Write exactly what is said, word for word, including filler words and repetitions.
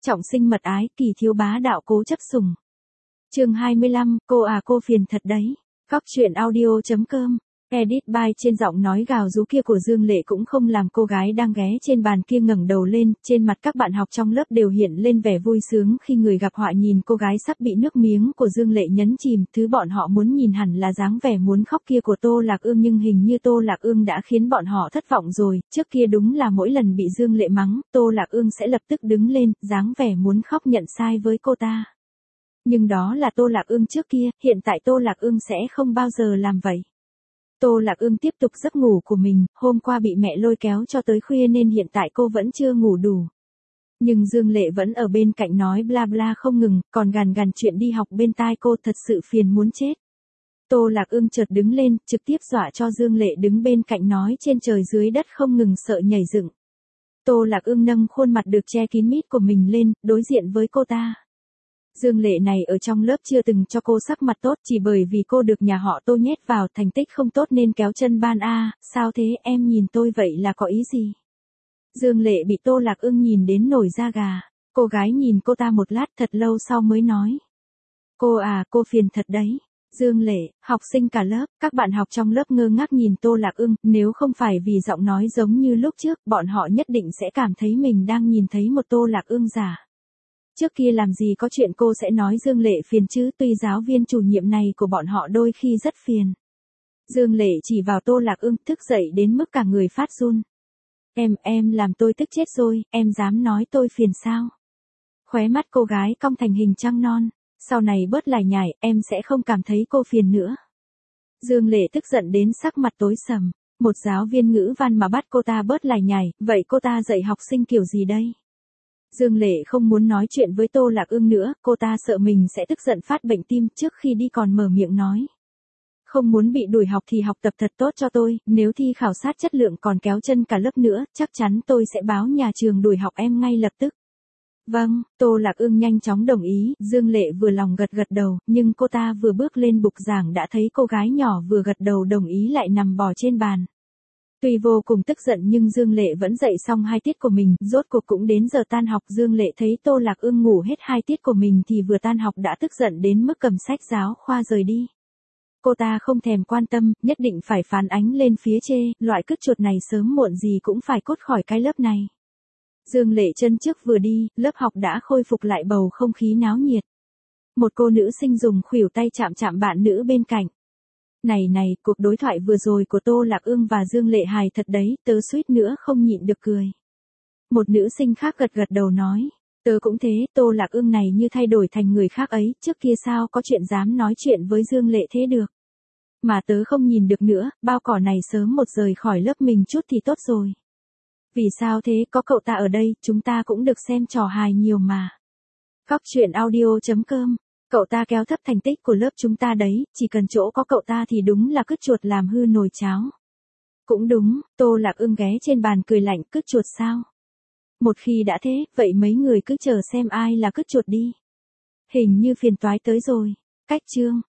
Trọng sinh mật ái, kỳ thiếu bá đạo cố chấp sủng. Chương hai mươi lăm, cô à cô phiền thật đấy. Góc truyện audio chấm com. Edit by trên giọng nói gào rú kia của Dương Lệ cũng không làm cô gái đang ghé trên bàn kia ngẩng đầu lên, trên mặt các bạn học trong lớp đều hiện lên vẻ vui sướng khi người gặp họa nhìn cô gái sắp bị nước miếng của Dương Lệ nhấn chìm, thứ bọn họ muốn nhìn hẳn là dáng vẻ muốn khóc kia của Tô Lạc Ương, nhưng hình như Tô Lạc Ương đã khiến bọn họ thất vọng rồi, trước kia đúng là mỗi lần bị Dương Lệ mắng, Tô Lạc Ương sẽ lập tức đứng lên, dáng vẻ muốn khóc nhận sai với cô ta. Nhưng đó là Tô Lạc Ương trước kia, hiện tại Tô Lạc Ương sẽ không bao giờ làm vậy. Tô Lạc Ương tiếp tục giấc ngủ của mình, hôm qua bị mẹ lôi kéo cho tới khuya nên hiện tại cô vẫn chưa ngủ đủ. Nhưng Dương Lệ vẫn ở bên cạnh nói bla bla không ngừng, còn gằn gằn chuyện đi học bên tai cô, thật sự phiền muốn chết. Tô Lạc Ương chợt đứng lên, trực tiếp dọa cho Dương Lệ đứng bên cạnh nói trên trời dưới đất không ngừng sợ nhảy dựng. Tô Lạc Ương nâng khuôn mặt được che kín mít của mình lên, đối diện với cô ta. Dương Lệ này ở trong lớp chưa từng cho cô sắc mặt tốt, chỉ bởi vì cô được nhà họ Tô nhét vào thành tích không tốt nên kéo chân ban a, sao thế em nhìn tôi vậy là có ý gì? Dương Lệ bị Tô Lạc Ương nhìn đến nổi da gà, cô gái nhìn cô ta một lát thật lâu sau mới nói. Cô à, cô phiền thật đấy. Dương Lệ, học sinh cả lớp, các bạn học trong lớp ngơ ngác nhìn Tô Lạc Ương, nếu không phải vì giọng nói giống như lúc trước, bọn họ nhất định sẽ cảm thấy mình đang nhìn thấy một Tô Lạc Ương giả. Trước kia làm gì có chuyện cô sẽ nói Dương Lệ phiền chứ, tuy giáo viên chủ nhiệm này của bọn họ đôi khi rất phiền. Dương Lệ chỉ vào Tô Lạc Ương, thức dậy đến mức cả người phát run. Em, em làm tôi tức chết rồi, em dám nói tôi phiền sao? Khóe mắt cô gái cong thành hình trăng non, sau này bớt lải nhải, em sẽ không cảm thấy cô phiền nữa. Dương Lệ tức giận đến sắc mặt tối sầm, một giáo viên ngữ văn mà bắt cô ta bớt lải nhải, vậy cô ta dạy học sinh kiểu gì đây? Dương Lệ không muốn nói chuyện với Tô Lạc Ương nữa, cô ta sợ mình sẽ tức giận phát bệnh tim, trước khi đi còn mở miệng nói. Không muốn bị đuổi học thì học tập thật tốt cho tôi, nếu thi khảo sát chất lượng còn kéo chân cả lớp nữa, chắc chắn tôi sẽ báo nhà trường đuổi học em ngay lập tức. Vâng, Tô Lạc Ương nhanh chóng đồng ý, Dương Lệ vừa lòng gật gật đầu, nhưng cô ta vừa bước lên bục giảng đã thấy cô gái nhỏ vừa gật đầu đồng ý lại nằm bò trên bàn. Tuy vô cùng tức giận nhưng Dương Lệ vẫn dạy xong hai tiết của mình, rốt cuộc cũng đến giờ tan học. Dương Lệ thấy Tô Lạc Ương ngủ hết hai tiết của mình thì vừa tan học đã tức giận đến mức cầm sách giáo khoa rời đi. Cô ta không thèm quan tâm, nhất định phải phán ánh lên phía chê, loại cứt chuột này sớm muộn gì cũng phải cút khỏi cái lớp này. Dương Lệ chân trước vừa đi, lớp học đã khôi phục lại bầu không khí náo nhiệt. Một cô nữ sinh dùng khuỷu tay chạm chạm bạn nữ bên cạnh. Này này, cuộc đối thoại vừa rồi của Tô Lạc Ương và Dương Lệ hài thật đấy, tớ suýt nữa không nhịn được cười. Một nữ sinh khác gật gật đầu nói, tớ cũng thế, Tô Lạc Ương này như thay đổi thành người khác ấy, trước kia sao có chuyện dám nói chuyện với Dương Lệ thế được. Mà tớ không nhìn được nữa, bao cỏ này sớm một rời khỏi lớp mình chút thì tốt rồi. Vì sao thế, có cậu ta ở đây, chúng ta cũng được xem trò hài nhiều mà. Góc truyện audio chấm com. Cậu ta kéo thấp thành tích của lớp chúng ta đấy, chỉ cần chỗ có cậu ta thì đúng là cứt chuột làm hư nồi cháo. Cũng đúng, Tô Lạc Ương ghé trên bàn cười lạnh, cứt chuột sao? Một khi đã thế, vậy mấy người cứ chờ xem ai là cứt chuột đi. Hình như phiền toái tới rồi. Cách chương.